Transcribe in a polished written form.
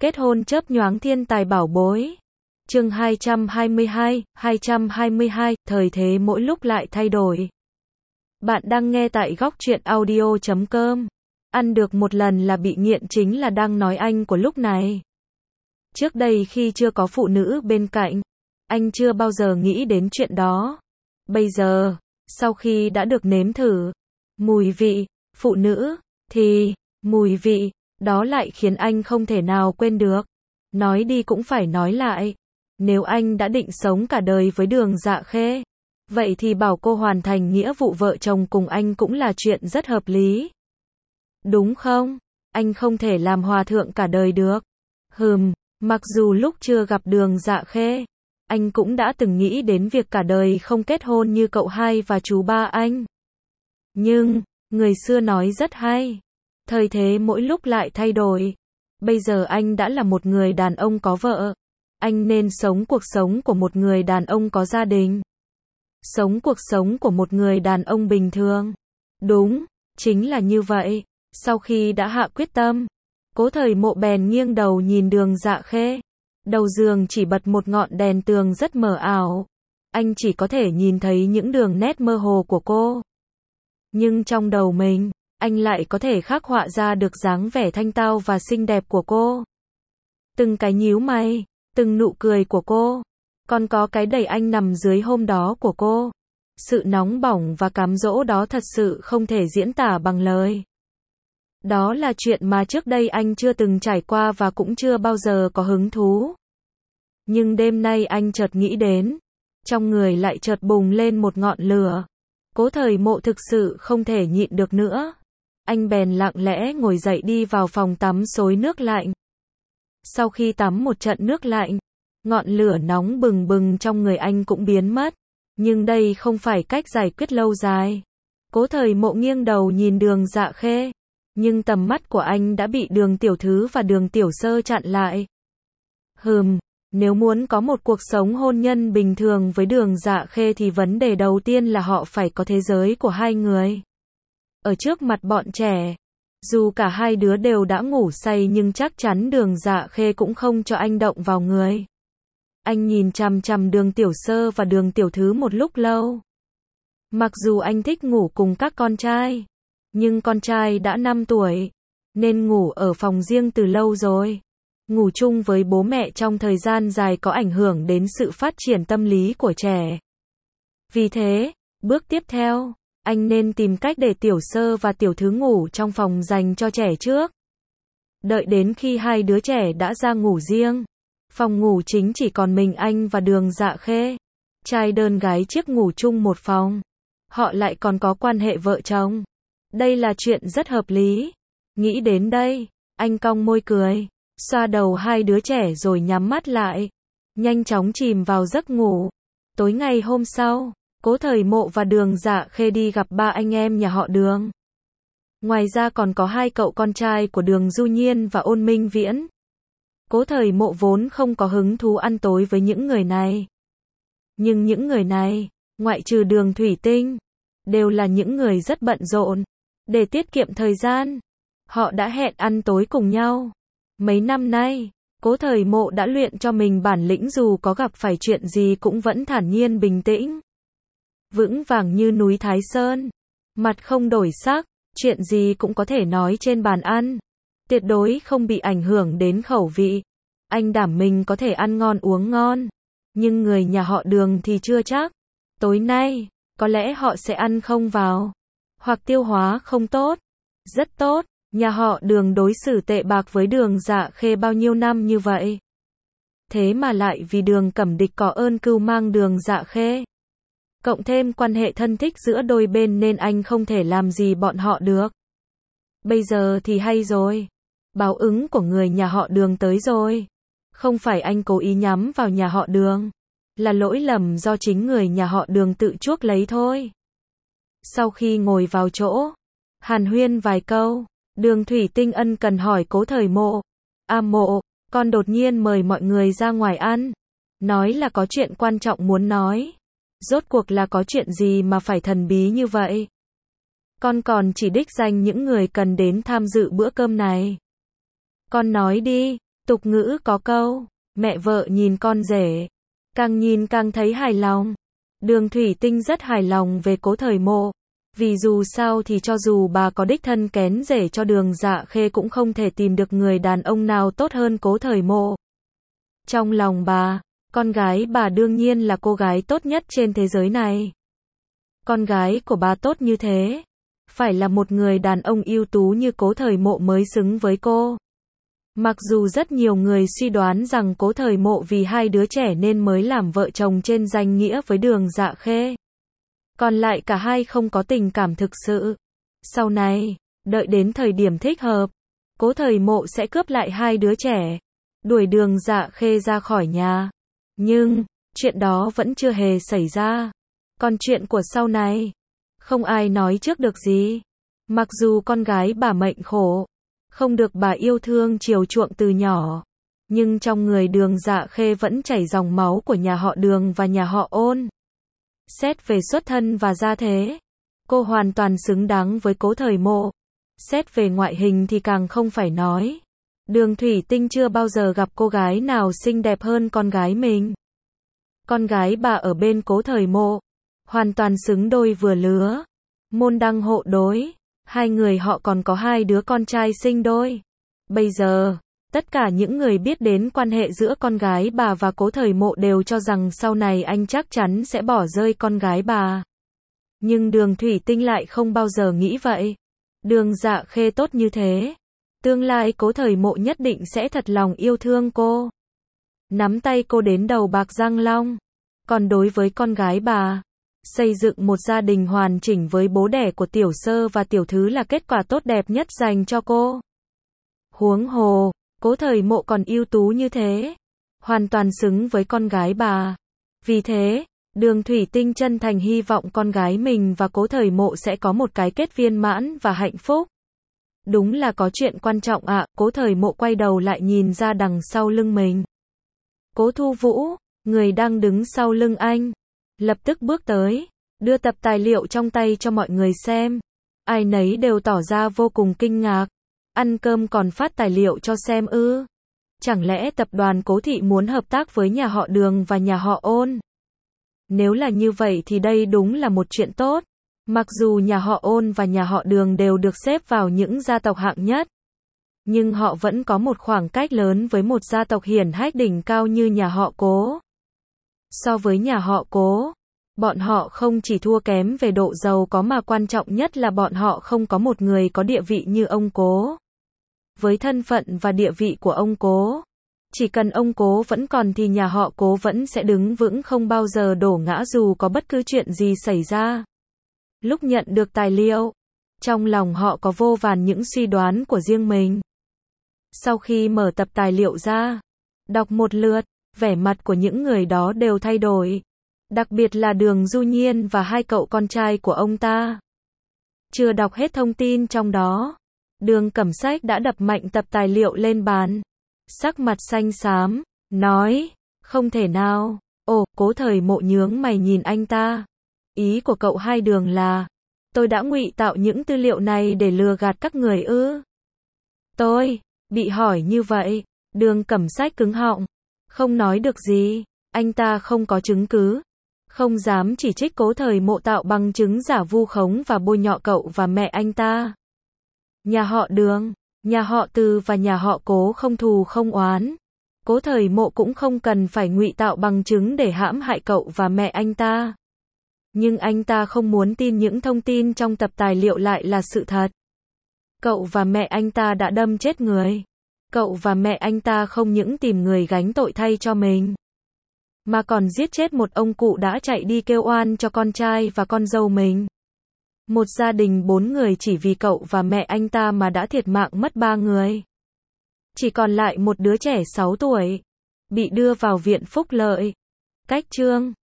Kết hôn chớp nhoáng thiên tài bảo bối. Chương 222, thời thế mỗi lúc lại thay đổi. Bạn đang nghe tại góc truyện audio.com. Ăn được một lần là bị nghiện chính là đang nói anh của lúc này. Trước đây khi chưa có phụ nữ bên cạnh, anh chưa bao giờ nghĩ đến chuyện đó. Bây giờ, sau khi đã được nếm thử mùi vị phụ nữ, thì mùi vị đó lại khiến anh không thể nào quên được. Nói đi cũng phải nói lại. Nếu anh đã định sống cả đời với Đường Dạ Khê, vậy thì bảo cô hoàn thành nghĩa vụ vợ chồng cùng anh cũng là chuyện rất hợp lý. Đúng không? Anh không thể làm hòa thượng cả đời được. Mặc dù lúc chưa gặp Đường Dạ Khê, anh cũng đã từng nghĩ đến việc cả đời không kết hôn như cậu hai và chú ba anh. Nhưng, người xưa nói rất hay. Thời thế mỗi lúc lại thay đổi. Bây giờ anh đã là một người đàn ông có vợ. Anh nên sống cuộc sống của một người đàn ông có gia đình. Sống cuộc sống của một người đàn ông bình thường. Đúng, chính là như vậy. Sau khi đã hạ quyết tâm, Cố Thời Mộ bèn nghiêng đầu nhìn Đường Dạ Khê. Đầu giường chỉ bật một ngọn đèn tường rất mờ ảo. Anh chỉ có thể nhìn thấy những đường nét mơ hồ của cô. Nhưng trong đầu mình, anh lại có thể khắc họa ra được dáng vẻ thanh tao và xinh đẹp của cô. Từng cái nhíu mày, từng nụ cười của cô, còn có cái đẩy anh nằm dưới hôm đó của cô. Sự nóng bỏng và cám dỗ đó thật sự không thể diễn tả bằng lời. Đó là chuyện mà trước đây anh chưa từng trải qua và cũng chưa bao giờ có hứng thú. Nhưng đêm nay anh chợt nghĩ đến, trong người lại chợt bùng lên một ngọn lửa. Cố Thời Mộ thực sự không thể nhịn được nữa. Anh bèn lặng lẽ ngồi dậy đi vào phòng tắm xối nước lạnh. Sau khi tắm một trận nước lạnh, ngọn lửa nóng bừng bừng trong người anh cũng biến mất. Nhưng đây không phải cách giải quyết lâu dài. Cố Thời Mộ nghiêng đầu nhìn Đường Dạ Khê. Nhưng tầm mắt của anh đã bị Đường Tiểu Thứ và Đường Tiểu Sơ chặn lại. Nếu muốn có một cuộc sống hôn nhân bình thường với Đường Dạ Khê thì vấn đề đầu tiên là họ phải có thế giới của hai người. Ở trước mặt bọn trẻ, dù cả hai đứa đều đã ngủ say nhưng chắc chắn Đường Dạ Khê cũng không cho anh động vào người. Anh nhìn chằm chằm Đường Tiểu Sơ và Đường Tiểu Thứ một lúc lâu. Mặc dù anh thích ngủ cùng các con trai, nhưng con trai đã 5 tuổi, nên ngủ ở phòng riêng từ lâu rồi. Ngủ chung với bố mẹ trong thời gian dài có ảnh hưởng đến sự phát triển tâm lý của trẻ. Vì thế, bước tiếp theo, anh nên tìm cách để Tiểu Sơ và Tiểu Thứ ngủ trong phòng dành cho trẻ trước. Đợi đến khi hai đứa trẻ đã ra ngủ riêng, phòng ngủ chính chỉ còn mình anh và Đường Dạ Khê. Trai đơn gái chiếc ngủ chung một phòng. Họ lại còn có quan hệ vợ chồng. Đây là chuyện rất hợp lý. Nghĩ đến đây, anh cong môi cười, xoa đầu hai đứa trẻ rồi nhắm mắt lại, nhanh chóng chìm vào giấc ngủ. Tối ngày hôm sau, Cố Thời Mộ và Đường Dạ Khê đi gặp ba anh em nhà họ Đường. Ngoài ra còn có hai cậu con trai của Đường Du Nhiên và Ôn Minh Viễn. Cố Thời Mộ vốn không có hứng thú ăn tối với những người này. Nhưng những người này, ngoại trừ Đường Thủy Tinh, đều là những người rất bận rộn. Để tiết kiệm thời gian, họ đã hẹn ăn tối cùng nhau. Mấy năm nay, Cố Thời Mộ đã luyện cho mình bản lĩnh dù có gặp phải chuyện gì cũng vẫn thản nhiên bình tĩnh. Vững vàng như núi Thái Sơn. Mặt không đổi sắc, chuyện gì cũng có thể nói trên bàn ăn. Tuyệt đối không bị ảnh hưởng đến khẩu vị. Anh đảm mình có thể ăn ngon uống ngon. Nhưng người nhà họ Đường thì chưa chắc. Tối nay, có lẽ họ sẽ ăn không vào. Hoặc tiêu hóa không tốt. Rất tốt. Nhà họ Đường đối xử tệ bạc với Đường Dạ Khê bao nhiêu năm như vậy. Thế mà lại vì Đường Cẩm Địch có ơn cưu mang Đường Dạ Khê. Cộng thêm quan hệ thân thích giữa đôi bên nên anh không thể làm gì bọn họ được. Bây giờ thì hay rồi. Báo ứng của người nhà họ Đường tới rồi. Không phải anh cố ý nhắm vào nhà họ Đường. Là lỗi lầm do chính người nhà họ Đường tự chuốc lấy thôi. Sau khi ngồi vào chỗ, hàn huyên vài câu, Đường Thủy Tinh ân cần hỏi Cố Thời Mộ. Mộ, con đột nhiên mời mọi người ra ngoài ăn. Nói là có chuyện quan trọng muốn nói. Rốt cuộc là có chuyện gì mà phải thần bí như vậy? Con còn chỉ đích danh những người cần đến tham dự bữa cơm này. Con nói đi, Tục ngữ có câu, mẹ vợ nhìn con rể, càng nhìn càng thấy hài lòng. Đường Thủy Tinh rất hài lòng về Cố Thời Mộ, vì dù sao thì cho dù bà có đích thân kén rể cho Đường Dạ Khê cũng không thể tìm được người đàn ông nào tốt hơn Cố Thời Mộ. Trong lòng bà, con gái bà đương nhiên là cô gái tốt nhất trên thế giới này. Con gái của bà tốt như thế, phải là một người đàn ông ưu tú như Cố Thời Mộ mới xứng với cô. Mặc dù rất nhiều người suy đoán rằng Cố Thời Mộ vì hai đứa trẻ nên mới làm vợ chồng trên danh nghĩa với Đường Dạ Khê. Còn lại cả hai không có tình cảm thực sự. Sau này, đợi đến thời điểm thích hợp, Cố Thời Mộ sẽ cướp lại hai đứa trẻ, đuổi Đường Dạ Khê ra khỏi nhà. Nhưng, chuyện đó vẫn chưa hề xảy ra. Còn chuyện của sau này, không ai nói trước được gì. Mặc dù con gái bà mệnh khổ, không được bà yêu thương chiều chuộng từ nhỏ, nhưng trong người Đường Dạ Khê vẫn chảy dòng máu của nhà họ Đường và nhà họ Ôn. Xét về xuất thân và gia thế, cô hoàn toàn xứng đáng với Cố Thời Mộ. Xét về ngoại hình thì càng không phải nói. Đường Thủy Tinh chưa bao giờ gặp cô gái nào xinh đẹp hơn con gái mình. Con gái bà ở bên Cố Thời Mộ, hoàn toàn xứng đôi vừa lứa. Môn đăng hộ đối, hai người họ còn có hai đứa con trai sinh đôi. Bây giờ, tất cả những người biết đến quan hệ giữa con gái bà và Cố Thời Mộ đều cho rằng sau này anh chắc chắn sẽ bỏ rơi con gái bà. Nhưng Đường Thủy Tinh lại không bao giờ nghĩ vậy. Đường Dạ Khê tốt như thế, tương lai Cố Thời Mộ nhất định sẽ thật lòng yêu thương cô, nắm tay cô đến đầu bạc răng long. Còn đối với con gái bà, xây dựng một gia đình hoàn chỉnh với bố đẻ của tiểu sơ và tiểu thứ là kết quả tốt đẹp nhất dành cho cô. Huống hồ, Cố Thời Mộ còn ưu tú như thế, hoàn toàn xứng với con gái bà. Vì thế, Đường Thủy Tinh chân thành hy vọng con gái mình và Cố Thời Mộ sẽ có một cái kết viên mãn và hạnh phúc. Đúng là có chuyện quan trọng ạ. Cố Thời Mộ quay đầu lại nhìn ra đằng sau lưng mình. Cố Thu Vũ, người đang đứng sau lưng anh, lập tức bước tới, đưa tập tài liệu trong tay cho mọi người xem. Ai nấy đều tỏ ra vô cùng kinh ngạc. Ăn cơm còn phát tài liệu cho xem ư? Chẳng lẽ tập đoàn Cố Thị muốn hợp tác với nhà họ Đường và nhà họ Ôn? Nếu là như vậy thì đây đúng là một chuyện tốt. Mặc dù nhà họ Ôn và nhà họ Đường đều được xếp vào những gia tộc hạng nhất, nhưng họ vẫn có một khoảng cách lớn với một gia tộc hiển hách đỉnh cao như nhà họ Cố. So với nhà họ Cố, bọn họ không chỉ thua kém về độ giàu có mà quan trọng nhất là bọn họ không có một người có địa vị như ông Cố. Với thân phận và địa vị của ông Cố, chỉ cần ông Cố vẫn còn thì nhà họ Cố vẫn sẽ đứng vững không bao giờ đổ ngã dù có bất cứ chuyện gì xảy ra. Lúc nhận được tài liệu, trong lòng họ có vô vàn những suy đoán của riêng mình. Sau khi mở tập tài liệu ra, đọc một lượt, vẻ mặt của những người đó đều thay đổi. Đặc biệt là Đường Du Nhiên và hai cậu con trai của ông ta. Chưa đọc hết thông tin trong đó, Đường Cẩm Sách đã đập mạnh tập tài liệu lên bàn. Sắc mặt xanh xám, nói, không thể nào. Ồ, Cố Thời Mộ nhướng mày nhìn anh ta. Ý của cậu hai Đường là, tôi đã ngụy tạo những tư liệu này để lừa gạt các người ư? Tôi, bị hỏi như vậy, Đường Cẩm Sách cứng họng, không nói được gì. Anh ta không có chứng cứ, không dám chỉ trích Cố Thời Mộ tạo bằng chứng giả vu khống và bôi nhọ cậu và mẹ anh ta. Nhà họ Đường, nhà họ Từ và nhà họ Cố không thù không oán. Cố Thời Mộ cũng không cần phải ngụy tạo bằng chứng để hãm hại cậu và mẹ anh ta. Nhưng anh ta không muốn tin những thông tin trong tập tài liệu lại là sự thật. Cậu và mẹ anh ta đã đâm chết người. Cậu và mẹ anh ta không những tìm người gánh tội thay cho mình, mà còn giết chết một ông cụ đã chạy đi kêu oan cho con trai và con dâu mình. Một gia đình 4 người chỉ vì cậu và mẹ anh ta mà đã thiệt mạng mất 3 người. Chỉ còn lại một đứa trẻ 6 tuổi, bị đưa vào viện phúc lợi. Cách chương